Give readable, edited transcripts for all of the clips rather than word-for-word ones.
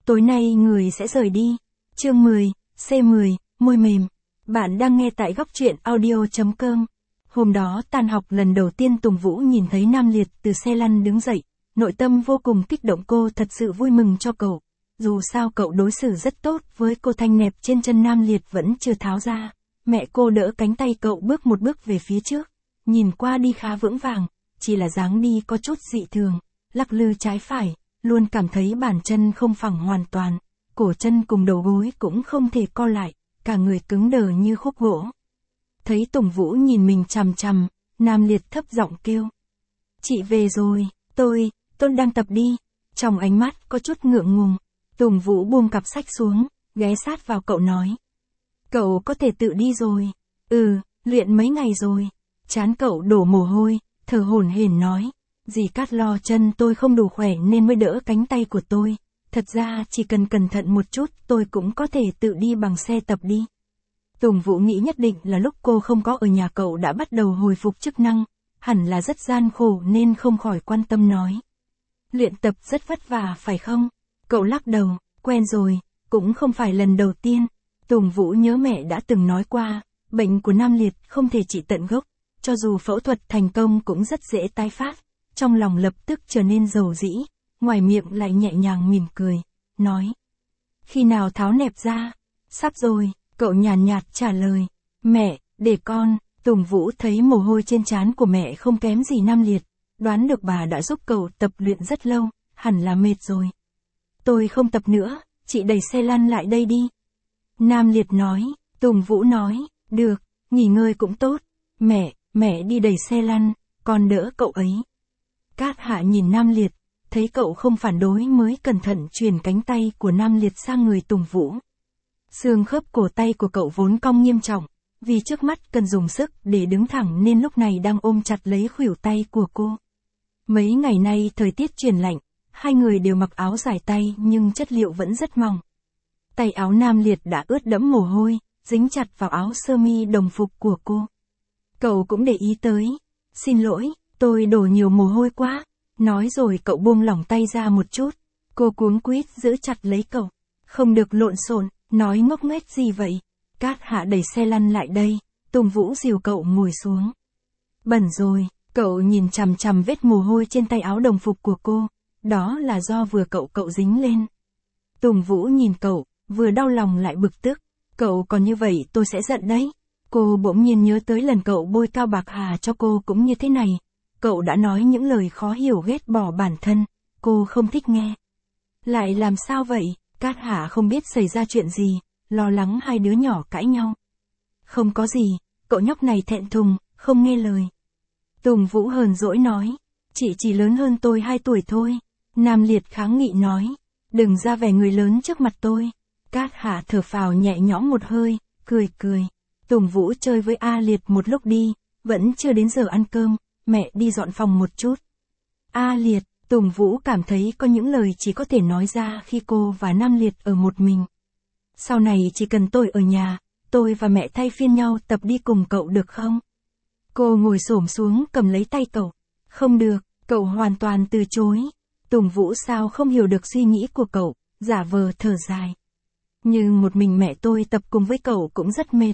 tối nay người sẽ rời đi. Chương 10, C10, môi mềm. Bạn đang nghe tại góc truyện audio.com. Hôm đó tan học lần đầu tiên Tùng Vũ nhìn thấy Nam Liệt từ xe lăn đứng dậy, nội tâm vô cùng kích động, cô thật sự vui mừng cho cậu. Dù sao cậu đối xử rất tốt với cô, thanh nẹp trên chân Nam Liệt vẫn chưa tháo ra. Mẹ cô đỡ cánh tay cậu bước một bước về phía trước, nhìn qua đi khá vững vàng, chỉ là dáng đi có chút dị thường, lắc lư trái phải, luôn cảm thấy bàn chân không phẳng hoàn toàn, cổ chân cùng đầu gối cũng không thể co lại, cả người cứng đờ như khúc gỗ. Thấy Tùng Vũ nhìn mình chằm chằm, Nam Liệt thấp giọng kêu. Chị về rồi, tôi đang tập đi. Trong ánh mắt có chút ngượng ngùng, Tùng Vũ buông cặp sách xuống, ghé sát vào cậu nói. Cậu có thể tự đi rồi. Luyện mấy ngày rồi. Trán cậu đổ mồ hôi, thở hổn hển nói. Dì Cát lo chân tôi không đủ khỏe nên mới đỡ cánh tay của tôi. Thật ra chỉ cần cẩn thận một chút tôi cũng có thể tự đi bằng xe tập đi. Tùng Vũ nghĩ nhất định là lúc cô không có ở nhà cậu đã bắt đầu hồi phục chức năng, hẳn là rất gian khổ nên không khỏi quan tâm nói. Luyện tập rất vất vả phải không? Cậu lắc đầu, quen rồi, cũng không phải lần đầu tiên. Tùng Vũ nhớ mẹ đã từng nói qua, bệnh của Nam Liệt không thể trị tận gốc, cho dù phẫu thuật thành công cũng rất dễ tái phát. Trong lòng lập tức trở nên dầu dĩ, ngoài miệng lại nhẹ nhàng mỉm cười, nói. Khi nào tháo nẹp ra? Sắp rồi, cậu nhàn nhạt trả lời. Mẹ, để con. Tùng Vũ thấy mồ hôi trên trán của mẹ không kém gì Nam Liệt, đoán được bà đã giúp cậu tập luyện rất lâu, hẳn là mệt rồi. Tôi không tập nữa, chị đẩy xe lăn lại đây đi. Nam Liệt nói. Tùng Vũ nói, được, nghỉ ngơi cũng tốt. Mẹ đi đẩy xe lăn, con đỡ cậu ấy. Cát Hạ nhìn Nam Liệt, thấy cậu không phản đối mới cẩn thận chuyển cánh tay của Nam Liệt sang người Tùng Vũ. Xương khớp cổ tay của cậu vốn cong nghiêm trọng, vì trước mắt cần dùng sức để đứng thẳng nên lúc này đang ôm chặt lấy khuỷu tay của cô. Mấy ngày nay thời tiết chuyển lạnh, hai người đều mặc áo dài tay nhưng chất liệu vẫn rất mỏng. Tay áo Nam Liệt đã ướt đẫm mồ hôi, dính chặt vào áo sơ mi đồng phục của cô. Cậu cũng để ý tới. Xin lỗi, tôi đổ nhiều mồ hôi quá. Nói rồi cậu buông lỏng tay ra một chút. Cô cuống quýt giữ chặt lấy cậu. Không được lộn xộn, nói ngốc nghếch gì vậy. Cát Hạ đẩy xe lăn lại đây, Tùng Vũ dìu cậu ngồi xuống. Bẩn rồi, cậu nhìn chằm chằm vết mồ hôi trên tay áo đồng phục của cô. Đó là do vừa cậu dính lên. Tùng Vũ nhìn cậu, vừa đau lòng lại bực tức. Cậu còn như vậy tôi sẽ giận đấy. Cô bỗng nhiên nhớ tới lần cậu bôi cao bạc hà cho cô cũng như thế này. Cậu đã nói những lời khó hiểu ghét bỏ bản thân, cô không thích nghe. Lại làm sao vậy? Cát Hạ không biết xảy ra chuyện gì, lo lắng hai đứa nhỏ cãi nhau. Không có gì, cậu nhóc này thẹn thùng, không nghe lời. Tùng Vũ hờn dỗi nói, chị chỉ lớn hơn tôi 2 tuổi thôi. Nam Liệt kháng nghị nói, đừng ra vẻ người lớn trước mặt tôi. Cát Hạ thở phào nhẹ nhõm một hơi, cười. Tùng Vũ chơi với A Liệt một lúc đi, vẫn chưa đến giờ ăn cơm, mẹ đi dọn phòng một chút. A Liệt, Tùng Vũ cảm thấy có những lời chỉ có thể nói ra khi cô và Nam Liệt ở một mình. Sau này chỉ cần tôi ở nhà, tôi và mẹ thay phiên nhau tập đi cùng cậu được không? Cô ngồi xổm xuống cầm lấy tay cậu. Không được, cậu hoàn toàn từ chối. Tùng Vũ sao không hiểu được suy nghĩ của cậu, giả vờ thở dài. Nhưng một mình mẹ tôi tập cùng với cậu cũng rất mệt.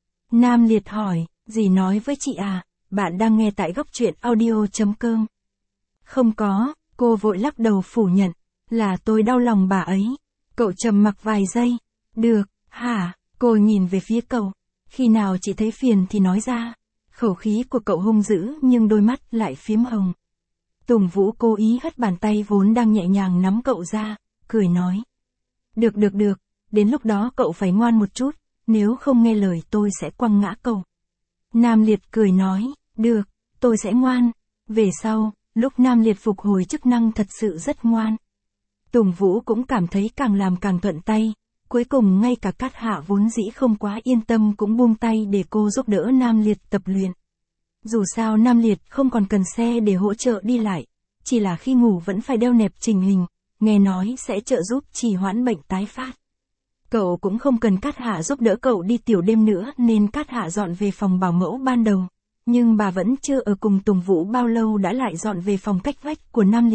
Nam Liệt hỏi, dì nói với chị à, bạn đang nghe tại góc truyện audio.com. Không có, cô vội lắc đầu phủ nhận, là tôi đau lòng bà ấy. Cậu trầm mặc vài giây. Được, hả? Cô nhìn về phía cậu. Khi nào chị thấy phiền thì nói ra. Khẩu khí của cậu hung dữ nhưng đôi mắt lại phím hồng. Tùng Vũ cố ý hất bàn tay vốn đang nhẹ nhàng nắm cậu ra, cười nói. Được, đến lúc đó cậu phải ngoan một chút, nếu không nghe lời tôi sẽ quăng ngã cậu. Nam Liệt cười nói, được, tôi sẽ ngoan. Về sau, lúc Nam Liệt phục hồi chức năng thật sự rất ngoan. Tùng Vũ cũng cảm thấy càng làm càng thuận tay, cuối cùng ngay cả Cát Hạ vốn dĩ không quá yên tâm cũng buông tay để cô giúp đỡ Nam Liệt tập luyện. Dù sao Nam Liệt không còn cần xe để hỗ trợ đi lại, chỉ là khi ngủ vẫn phải đeo nẹp chỉnh hình, nghe nói sẽ trợ giúp trì hoãn bệnh tái phát. Cậu cũng không cần Cát Hạ giúp đỡ cậu đi tiểu đêm nữa nên Cát Hạ dọn về phòng bảo mẫu ban đầu. Nhưng bà vẫn chưa ở cùng Tùng Vũ bao lâu đã lại dọn về phòng cách vách của Nam Liệt,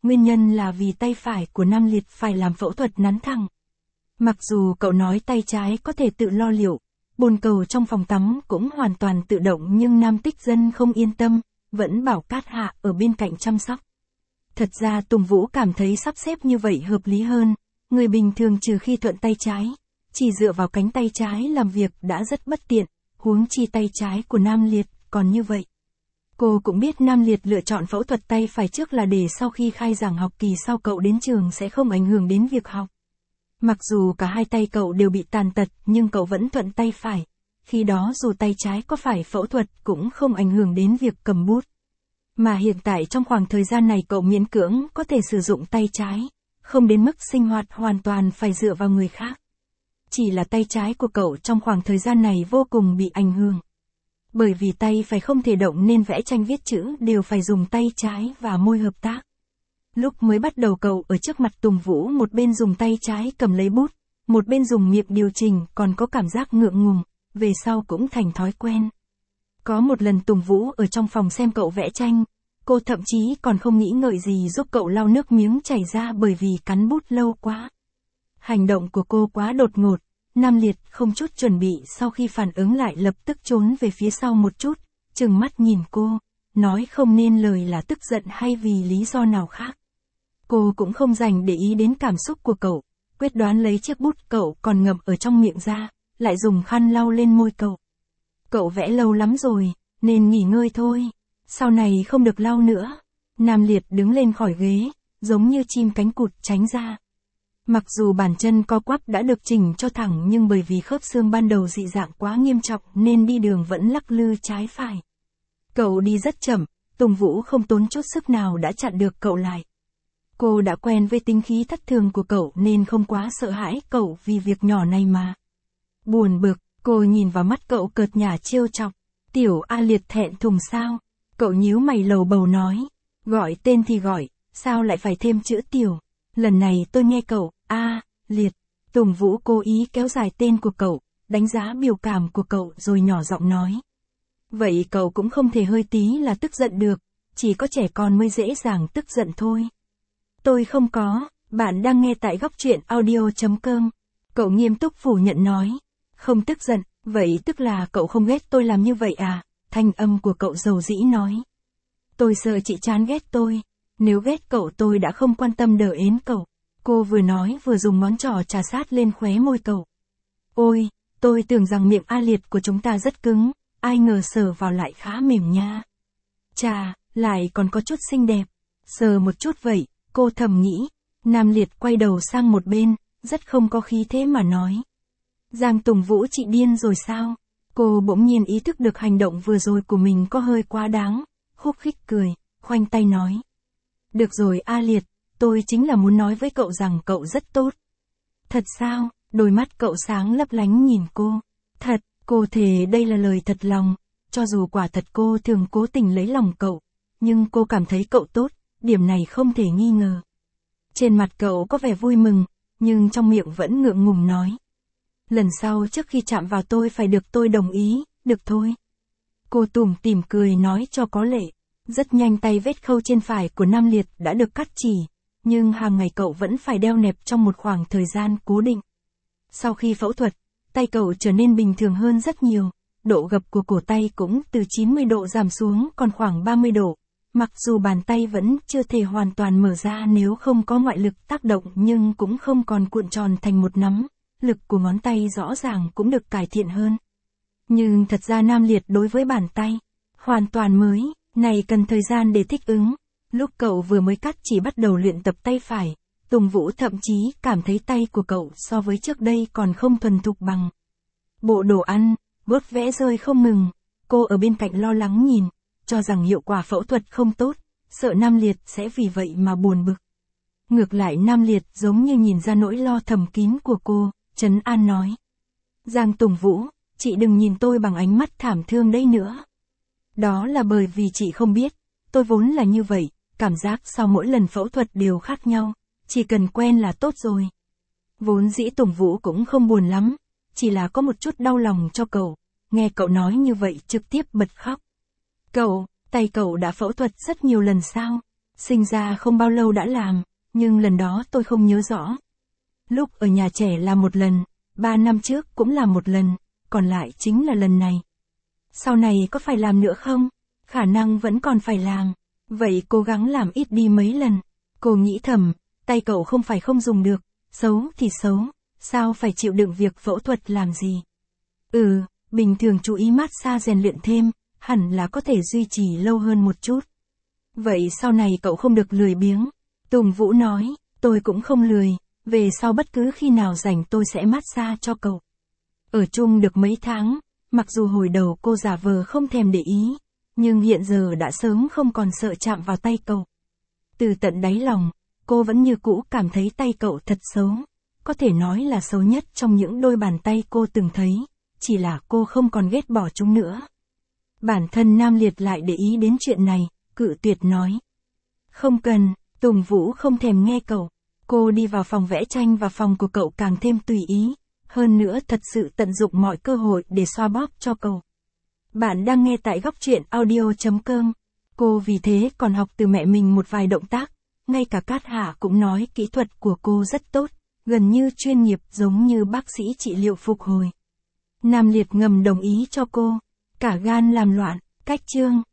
nguyên nhân là vì tay phải của Nam Liệt phải làm phẫu thuật nắn thẳng. Mặc dù cậu nói tay trái có thể tự lo liệu, bồn cầu trong phòng tắm cũng hoàn toàn tự động nhưng Nam Tích Dân không yên tâm, vẫn bảo Cát Hạ ở bên cạnh chăm sóc. Thật ra Tùng Vũ cảm thấy sắp xếp như vậy hợp lý hơn, người bình thường trừ khi thuận tay trái, chỉ dựa vào cánh tay trái làm việc đã rất bất tiện, huống chi tay trái của Nam Liệt còn như vậy. Cô cũng biết Nam Liệt lựa chọn phẫu thuật tay phải trước là để sau khi khai giảng học kỳ sau cậu đến trường sẽ không ảnh hưởng đến việc học. Mặc dù cả hai tay cậu đều bị tàn tật nhưng cậu vẫn thuận tay phải, khi đó dù tay trái có phải phẫu thuật cũng không ảnh hưởng đến việc cầm bút. Mà hiện tại trong khoảng thời gian này cậu miễn cưỡng có thể sử dụng tay trái, không đến mức sinh hoạt hoàn toàn phải dựa vào người khác. Chỉ là tay trái của cậu trong khoảng thời gian này vô cùng bị ảnh hưởng. Bởi vì tay phải không thể động nên vẽ tranh viết chữ đều phải dùng tay trái và môi hợp tác. Lúc mới bắt đầu cậu ở trước mặt Tùng Vũ một bên dùng tay trái cầm lấy bút, một bên dùng miệng điều chỉnh còn có cảm giác ngượng ngùng, về sau cũng thành thói quen. Có một lần Tùng Vũ ở trong phòng xem cậu vẽ tranh, cô thậm chí còn không nghĩ ngợi gì giúp cậu lau nước miếng chảy ra bởi vì cắn bút lâu quá. Hành động của cô quá đột ngột, Nam Liệt không chút chuẩn bị sau khi phản ứng lại lập tức trốn về phía sau một chút, trừng mắt nhìn cô, nói không nên lời là tức giận hay vì lý do nào khác. Cô cũng không dành để ý đến cảm xúc của cậu, quyết đoán lấy chiếc bút cậu còn ngậm ở trong miệng ra, lại dùng khăn lau lên môi cậu. Cậu vẽ lâu lắm rồi, nên nghỉ ngơi thôi, sau này không được lau nữa. Nam Liệt đứng lên khỏi ghế, giống như chim cánh cụt tránh ra. Mặc dù bàn chân co quắp đã được chỉnh cho thẳng nhưng bởi vì khớp xương ban đầu dị dạng quá nghiêm trọng nên đi đường vẫn lắc lư trái phải. Cậu đi rất chậm, Tùng Vũ không tốn chút sức nào đã chặn được cậu lại. Cô đã quen với tính khí thất thường của cậu nên không quá sợ hãi cậu vì việc nhỏ này mà. Buồn bực, cô nhìn vào mắt cậu cợt nhả trêu chọc. Tiểu A Liệt thẹn thùng sao? Cậu nhíu mày lầu bầu nói. Gọi tên thì gọi, sao lại phải thêm chữ tiểu? Lần này tôi nghe cậu, A, Liệt. Tùng Vũ cố ý kéo dài tên của cậu, đánh giá biểu cảm của cậu rồi nhỏ giọng nói. Vậy cậu cũng không thể hơi tí là tức giận được, chỉ có trẻ con mới dễ dàng tức giận thôi. Tôi không có, bạn đang nghe tại góc truyện audio.com. Cậu nghiêm túc phủ nhận nói. Không tức giận, vậy tức là cậu không ghét tôi làm như vậy à? Thanh âm của cậu dầu dĩ nói. Tôi sợ chị chán ghét tôi. Nếu ghét cậu tôi đã không quan tâm đờ ến cậu. Cô vừa nói vừa dùng ngón trỏ trà sát lên khóe môi cậu. Ôi, tôi tưởng rằng miệng A Liệt của chúng ta rất cứng, ai ngờ sờ vào lại khá mềm nha. Chà, lại còn có chút xinh đẹp. Sờ một chút vậy, cô thầm nghĩ. Nam Liệt quay đầu sang một bên, rất không có khí thế mà nói. Giang Tùng Vũ chị điên rồi sao? Cô bỗng nhiên ý thức được hành động vừa rồi của mình có hơi quá đáng, khúc khích cười, khoanh tay nói. Được rồi A Liệt, tôi chính là muốn nói với cậu rằng cậu rất tốt. Thật sao? Đôi mắt cậu sáng lấp lánh nhìn cô. Thật, cô thề đây là lời thật lòng, cho dù quả thật cô thường cố tình lấy lòng cậu, nhưng cô cảm thấy cậu tốt, điểm này không thể nghi ngờ. Trên mặt cậu có vẻ vui mừng, nhưng trong miệng vẫn ngượng ngùng nói. Lần sau trước khi chạm vào tôi phải được tôi đồng ý, được thôi. Cô tủm tỉm cười nói cho có lệ. Rất nhanh tay vết khâu trên phải của Nam Liệt đã được cắt chỉ, nhưng hàng ngày cậu vẫn phải đeo nẹp trong một khoảng thời gian cố định. Sau khi phẫu thuật, tay cậu trở nên bình thường hơn rất nhiều, độ gập của cổ tay cũng từ 90 độ giảm xuống còn khoảng 30 độ. Mặc dù bàn tay vẫn chưa thể hoàn toàn mở ra nếu không có ngoại lực tác động nhưng cũng không còn cuộn tròn thành một nắm, lực của ngón tay rõ ràng cũng được cải thiện hơn. Nhưng thật ra Nam Liệt đối với bàn tay, hoàn toàn mới, này cần thời gian để thích ứng. Lúc cậu vừa mới cắt chỉ bắt đầu luyện tập tay phải, Tùng Vũ thậm chí cảm thấy tay của cậu so với trước đây còn không thuần thục bằng. Bộ đồ ăn, bớt vẽ rơi không ngừng, cô ở bên cạnh lo lắng nhìn, cho rằng hiệu quả phẫu thuật không tốt, sợ Nam Liệt sẽ vì vậy mà buồn bực. Ngược lại Nam Liệt giống như nhìn ra nỗi lo thầm kín của cô, trấn an nói. Giang Tùng Vũ, chị đừng nhìn tôi bằng ánh mắt thảm thương đấy nữa. Đó là bởi vì chị không biết, tôi vốn là như vậy, cảm giác sau mỗi lần phẫu thuật đều khác nhau, chỉ cần quen là tốt rồi. Vốn dĩ Tùng Vũ cũng không buồn lắm, chỉ là có một chút đau lòng cho cậu, nghe cậu nói như vậy trực tiếp bật khóc. Cậu, tay cậu đã phẫu thuật rất nhiều lần sao? Sinh ra không bao lâu đã làm, nhưng lần đó tôi không nhớ rõ. Lúc ở nhà trẻ là một lần, 3 năm trước cũng là một lần, còn lại chính là lần này. Sau này có phải làm nữa không? Khả năng vẫn còn phải làm. Vậy cố gắng làm ít đi mấy lần. Cô nghĩ thầm, tay cậu không phải không dùng được, xấu thì xấu, sao phải chịu đựng việc phẫu thuật làm gì? Bình thường chú ý massage rèn luyện thêm, hẳn là có thể duy trì lâu hơn một chút. Vậy sau này cậu không được lười biếng. Tùng Vũ nói, tôi cũng không lười, về sau bất cứ khi nào rảnh tôi sẽ massage cho cậu. Ở chung được mấy tháng, mặc dù hồi đầu cô giả vờ không thèm để ý, nhưng hiện giờ đã sớm không còn sợ chạm vào tay cậu. Từ tận đáy lòng, cô vẫn như cũ cảm thấy tay cậu thật xấu, có thể nói là xấu nhất trong những đôi bàn tay cô từng thấy, chỉ là cô không còn ghét bỏ chúng nữa. Bản thân Nam Liệt lại để ý đến chuyện này, cự tuyệt nói. Không cần, Tùng Vũ không thèm nghe cậu. Cô đi vào phòng vẽ tranh và phòng của cậu càng thêm tùy ý, hơn nữa thật sự tận dụng mọi cơ hội để xoa bóp cho cậu. Bạn đang nghe tại góc truyện audio.com. Cô vì thế còn học từ mẹ mình một vài động tác, ngay cả Cát Hạ cũng nói kỹ thuật của cô rất tốt, gần như chuyên nghiệp giống như bác sĩ trị liệu phục hồi. Nam Liệt ngầm đồng ý cho cô, cả gan làm loạn, cách chương.